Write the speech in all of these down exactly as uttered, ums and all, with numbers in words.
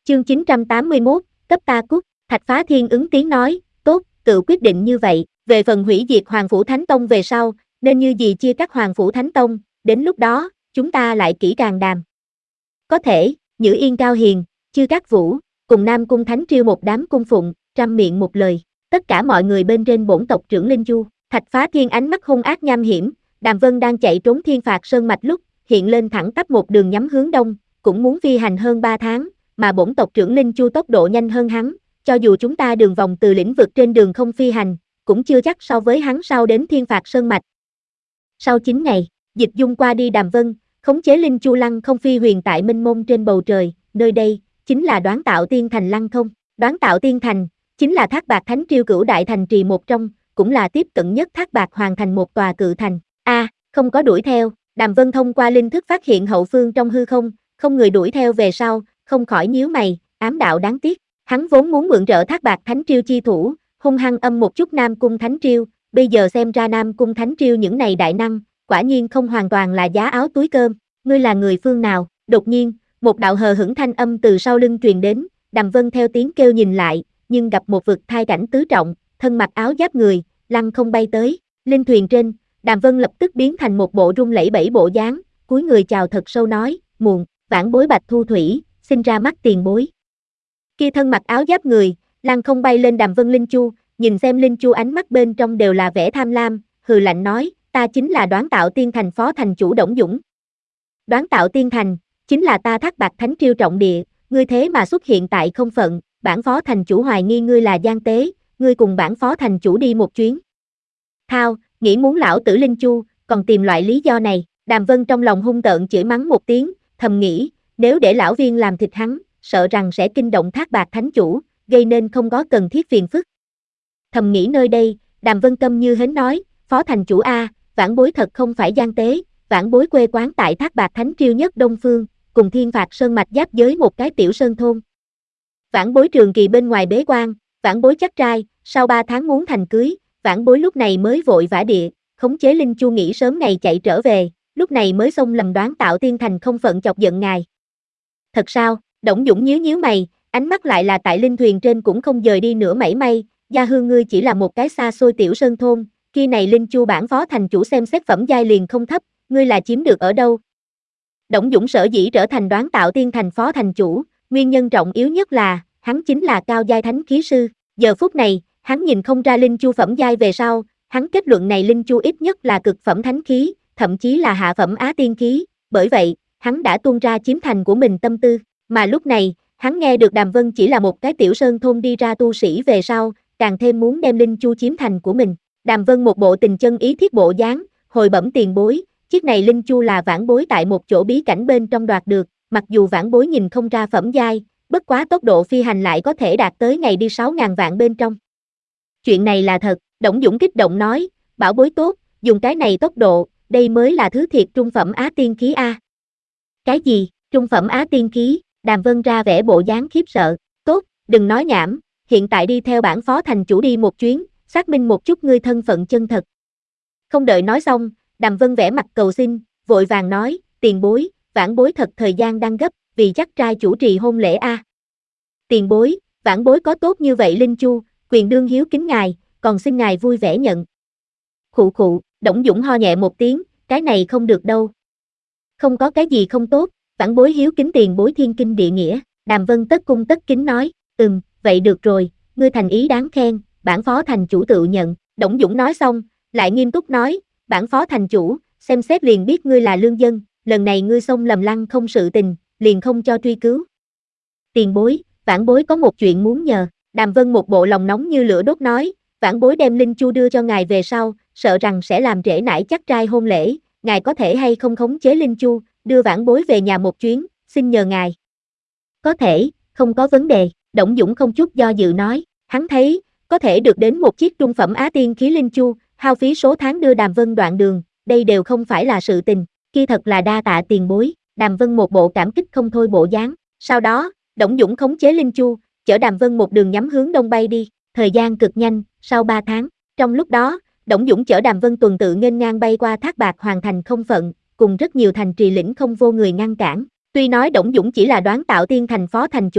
Chương chín trăm tám mươi mốt, cấp ta cút, Thạch Phá Thiên ứng tiếng nói, tốt, tự quyết định như vậy, về phần hủy diệt Hoàng Phủ Thánh Tông về sau, nên như gì chia cắt Hoàng Phủ Thánh Tông, đến lúc đó, chúng ta lại kỹ càng đàm. Có thể, Nhữ Yên Cao Hiền, Chư Cát Vũ, cùng Nam Cung Thánh Triêu một đám cung phụng, trăm miệng một lời, tất cả mọi người bên trên bổn tộc trưởng Linh Chu, Thạch Phá Thiên ánh mắt hung ác nham hiểm, Đàm Vân đang chạy trốn Thiên Phạt Sơn Mạch lúc, hiện lên thẳng tắp một đường nhắm hướng đông, cũng muốn phi hành hơn ba tháng, mà bổn tộc trưởng Linh Chu tốc độ nhanh hơn hắn, cho dù chúng ta đường vòng từ lĩnh vực trên đường không phi hành, cũng chưa chắc so với hắn sau đến Thiên Phạt Sơn Mạch. Sau chín ngày, Dịch Dung qua đi Đàm Vân, khống chế Linh Chu lăng không phi huyền tại mênh mông trên bầu trời, nơi đây, chính là Đoán Tạo Tiên Thành lăng không, Đoán Tạo Tiên Thành, chính là Thác Bạt Thánh Triêu cửu đại thành trì một trong, cũng là tiếp cận nhất Thác Bạt hoàn thành một tòa cự thành. A, à, không có đuổi theo, Đàm Vân thông qua linh thức phát hiện hậu phương trong hư không, không người đuổi theo về sau, không khỏi nhíu mày, ám đạo đáng tiếc, hắn vốn muốn mượn trợ Thác Bạt Thánh Triêu chi thủ, hung hăng âm một chút Nam Cung Thánh Triêu, bây giờ xem ra Nam Cung Thánh Triêu những này đại năng, quả nhiên không hoàn toàn là giá áo túi cơm, ngươi là người phương nào? Đột nhiên, một đạo hờ hững thanh âm từ sau lưng truyền đến, Đàm Vân theo tiếng kêu nhìn lại, nhưng gặp một vực thai cảnh tứ trọng, thân mặc áo giáp người, lăng không bay tới, linh thuyền trên, Đàm Vân lập tức biến thành một bộ rung lẫy bẫy bộ dáng, cúi người chào thật sâu nói, muộn, vãn bối Bạch Thu Thủy, xin ra mắt tiền bối. Kia thân mặc áo giáp người, lăng không bay lên Đàm Vân Linh Chu, nhìn xem Linh Chu ánh mắt bên trong đều là vẻ tham lam, hừ lạnh nói, ta chính là Đoán Tạo Tiên Thành phó thành chủ Đổng Dũng. Đoán Tạo Tiên Thành, chính là ta Thác Bạt Thánh Triêu trọng địa, ngươi thế mà xuất hiện tại không phận, bản phó thành chủ hoài nghi ngươi là gian tế, ngươi cùng bản phó thành chủ đi một chuyến. Thao, nghĩ muốn lão tử Linh Chu, còn tìm loại lý do này, Đàm Vân trong lòng hung tợn chửi mắng một tiếng, thầm nghĩ, nếu để lão viên làm thịt hắn, sợ rằng sẽ kinh động Thác Bạt Thánh chủ, gây nên không có cần thiết phiền phức. Thầm nghĩ nơi đây, Đàm Vân câm như hến nói, phó thành chủ A, vãn bối thật không phải gian tế, vãn bối quê quán tại Thác Bạt Thánh Triêu nhất Đông Phương, cùng Thiên Phạt Sơn Mạch giáp giới một cái tiểu sơn thôn. Vãn bối trường kỳ bên ngoài bế quan, vãn bối chắc trai, sau ba tháng muốn thành cưới, vãn bối lúc này mới vội vã địa, khống chế Linh Chu nghĩ sớm ngày chạy trở về, lúc này mới xông lầm Đoán Tạo Tiên Thành không phận chọc giận ngài. Thật sao? Đổng Dũng nhíu nhíu mày, ánh mắt lại là tại linh thuyền trên cũng không dời đi nửa mảy may, gia hương ngươi chỉ là một cái xa xôi tiểu sơn thôn, khi này Linh Chu bản phó thành chủ xem xét phẩm giai liền không thấp, ngươi là chiếm được ở đâu? Đổng Dũng sở dĩ trở thành Đoán Tạo Tiên Thành phó thành chủ, nguyên nhân trọng yếu nhất là, hắn chính là cao giai thánh khí sư, giờ phút này, hắn nhìn không ra Linh Chu phẩm giai về sau, hắn kết luận này Linh Chu ít nhất là cực phẩm thánh khí, thậm chí là hạ phẩm á tiên khí, bởi vậy, hắn đã tuôn ra chiếm thành của mình tâm tư, mà lúc này, hắn nghe được Đàm Vân chỉ là một cái tiểu sơn thôn đi ra tu sĩ về sau, càng thêm muốn đem Linh Chu chiếm thành của mình. Đàm Vân một bộ tình chân ý thiết bộ dáng, hồi bẩm tiền bối, chiếc này Linh Chu là vãn bối tại một chỗ bí cảnh bên trong đoạt được, mặc dù vãn bối nhìn không ra phẩm giai, bất quá tốc độ phi hành lại có thể đạt tới ngày đi sáu ngàn vạn bên trong. Chuyện này là thật, Đổng Dũng kích động nói, bảo bối tốt, dùng cái này tốc độ, đây mới là thứ thiệt trung phẩm á tiên khí A. Cái gì, trung phẩm á tiên khí, Đàm Vân ra vẻ bộ dáng khiếp sợ, tốt, đừng nói nhảm, hiện tại đi theo bản phó thành chủ đi một chuyến, xác minh một chút ngươi thân phận chân thật. Không đợi nói xong, Đàm Vân vẽ mặt cầu xin, vội vàng nói, tiền bối, vãn bối thật thời gian đang gấp, vì chắc trai chủ trì hôn lễ A. Tiền bối, vãn bối có tốt như vậy Linh Chu, quyền đương hiếu kính ngài, còn xin ngài vui vẻ nhận. Khụ khụ, Đổng Dũng ho nhẹ một tiếng, cái này không được đâu. Không có cái gì không tốt, vãn bối hiếu kính tiền bối thiên kinh địa nghĩa, Đàm Vân tất cung tất kính nói, ừm, vậy được rồi, ngươi thành ý đáng khen, bản phó thành chủ tự nhận. Đổng Dũng nói xong, lại nghiêm túc nói, bản phó thành chủ, xem xét liền biết ngươi là lương dân, lần này ngươi xông lầm lăng không sự tình, liền không cho truy cứu. Tiền bối, vãn bối có một chuyện muốn nhờ, Đàm Vân một bộ lòng nóng như lửa đốt nói, vãn bối đem Linh Chu đưa cho ngài về sau, sợ rằng sẽ làm trễ nải chắc trai hôn lễ, ngài có thể hay không khống chế Linh Chu, đưa vãn bối về nhà một chuyến, xin nhờ ngài. Có thể, không có vấn đề, Đổng Dũng không chút do dự nói, hắn thấy, có thể được đến một chiếc trung phẩm á tiên khí Linh Chu, hao phí số tháng đưa Đàm Vân đoạn đường, đây đều không phải là sự tình, kia thật là đa tạ tiền bối, Đàm Vân một bộ cảm kích không thôi bộ dáng, sau đó, Đổng Dũng khống chế Linh Chu, chở Đàm Vân một đường nhắm hướng đông bay đi, thời gian cực nhanh, sau ba tháng, trong lúc đó, Đổng Dũng chở Đàm Vân tuần tự nghênh ngang bay qua Thác Bạt hoàn thành không phận, cùng rất nhiều thành trì lĩnh không vô người ngăn cản, tuy nói Đổng Dũng chỉ là Đoán Tạo Tiên Thành phó thành chủ,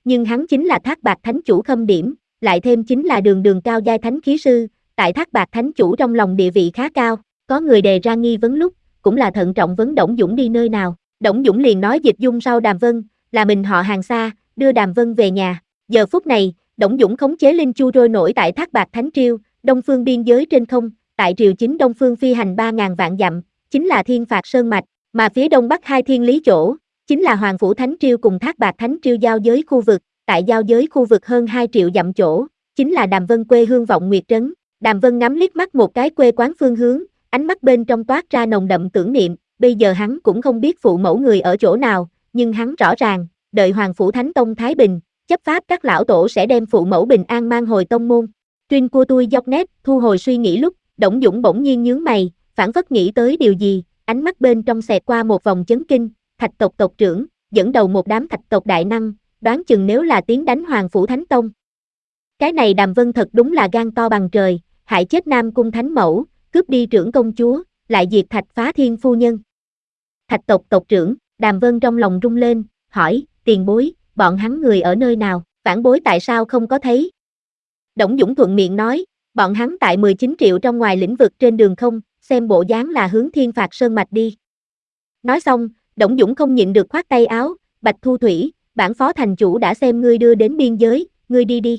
nhưng hắn chính là Thác Bạt Thánh Chủ Khâm Điểm, lại thêm chính là đường đường cao giai thánh khí sư, tại Thác Bạt Thánh Chủ trong lòng địa vị khá cao. Có người đề ra nghi vấn lúc, cũng là thận trọng vấn Đổng Dũng đi nơi nào. Đổng Dũng liền nói Dịch Dung sau Đàm Vân, là mình họ hàng xa, đưa Đàm Vân về nhà. Giờ phút này, Đổng Dũng khống chế linh chu trôi nổi tại Thác Bạt Thánh Triều, đông phương biên giới trên không, tại triều chính đông phương phi hành ba ngàn vạn dặm, chính là Thiên Phạt Sơn Mạch, mà phía đông bắc hai thiên lý chỗ, chính là Hoàng Phủ Thánh Triều cùng Thác Bạt Thánh Triều giao giới khu vực, tại giao giới khu vực hơn hai triệu dặm chỗ, chính là Đàm Vân quê hương Vọng Nguyệt Trấn. Đàm Vân ngắm liếc mắt một cái quê quán phương hướng, ánh mắt bên trong toát ra nồng đậm tưởng niệm, bây giờ hắn cũng không biết phụ mẫu người ở chỗ nào, nhưng hắn rõ ràng, đợi Hoàng Phủ Thánh Tông Thái Bình, chấp pháp các lão tổ sẽ đem phụ mẫu bình an mang hồi tông môn. Tuyên của tôi dọc nét, thu hồi suy nghĩ lúc, Đổng Dũng bỗng nhiên nhướng mày, phảng phất nghĩ tới điều gì, ánh mắt bên trong xẹt qua một vòng chấn kinh, Thạch tộc tộc trưởng, dẫn đầu một đám Thạch tộc đại năng, đoán chừng nếu là tiến đánh Hoàng Phủ Thánh Tông. Cái này Đàm Vân thật đúng là gan to bằng trời, hại chết Nam Cung Thánh Mẫu, cướp đi trưởng công chúa, lại diệt Thạch Phá Thiên phu nhân. Thạch tộc tộc trưởng, Đàm Vân trong lòng rung lên, hỏi, tiền bối, bọn hắn người ở nơi nào, vãn bối tại sao không có thấy? Đổng Dũng thuận miệng nói, bọn hắn tại mười chín triệu trong ngoài lĩnh vực trên đường không, xem bộ dáng là hướng Thiên Phạt Sơn Mạch đi. Nói xong, Đổng Dũng không nhịn được khoát tay áo, Bạch Thu Thủy, bản phó thành chủ đã xem ngươi đưa đến biên giới, ngươi đi đi.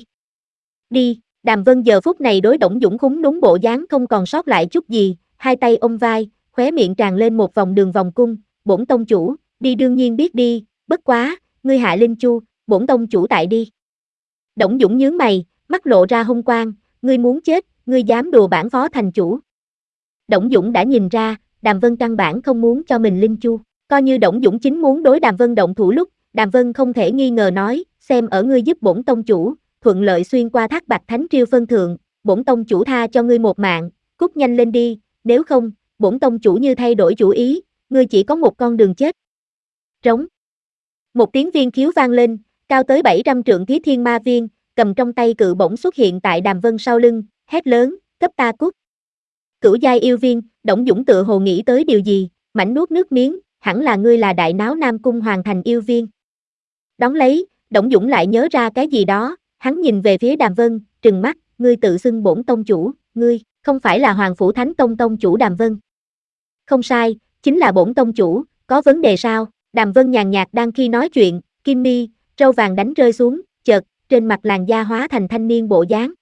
Đi, Đàm Vân giờ phút này đối Đổng Dũng khúng đúng bộ dáng không còn sót lại chút gì, hai tay ôm vai, khóe miệng tràn lên một vòng đường vòng cung, bổn tông chủ, đi đương nhiên biết đi, bất quá, ngươi hạ linh chu, bổn tông chủ tại đi. Đổng Dũng nhướng mày, mắt lộ ra hung quang, ngươi muốn chết, ngươi dám đùa bản phó thành chủ. Đổng Dũng đã nhìn ra, Đàm Vân căn bản không muốn cho mình linh chu, coi như Đổng Dũng chính muốn đối Đàm Vân động thủ lúc, Đàm Vân không thể nghi ngờ nói, xem ở ngươi giúp bổn tông chủ, thuận lợi xuyên qua Thác Bạt Thánh Triều phân thượng, bổn tông chủ tha cho ngươi một mạng, cút nhanh lên đi, nếu không, bổn tông chủ như thay đổi chủ ý, ngươi chỉ có một con đường chết. Trống. Một tiếng viên khiếu vang lên, cao tới bảy trăm trượng Thí Thiên Ma Viên, cầm trong tay cự bổng xuất hiện tại Đàm Vân sau lưng, hét lớn, cấp ta cút. Cửu giai yêu viên, Đổng Dũng tựa hồ nghĩ tới điều gì, mảnh nuốt nước miếng, hẳn là ngươi là đại náo Nam Cung Hoàng Thành yêu viên. Đón lấy, Đổng Dũng lại nhớ ra cái gì đó, hắn nhìn về phía Đàm Vân, trừng mắt, ngươi tự xưng bổn tông chủ, ngươi, không phải là Hoàng Phủ Thánh Tông tông chủ Đàm Vân. Không sai, chính là bổn tông chủ, có vấn đề sao? Đàm Vân nhàn nhạt đang khi nói chuyện, kim mi, râu vàng đánh rơi xuống, chợt, trên mặt làn da hóa thành thanh niên bộ dáng,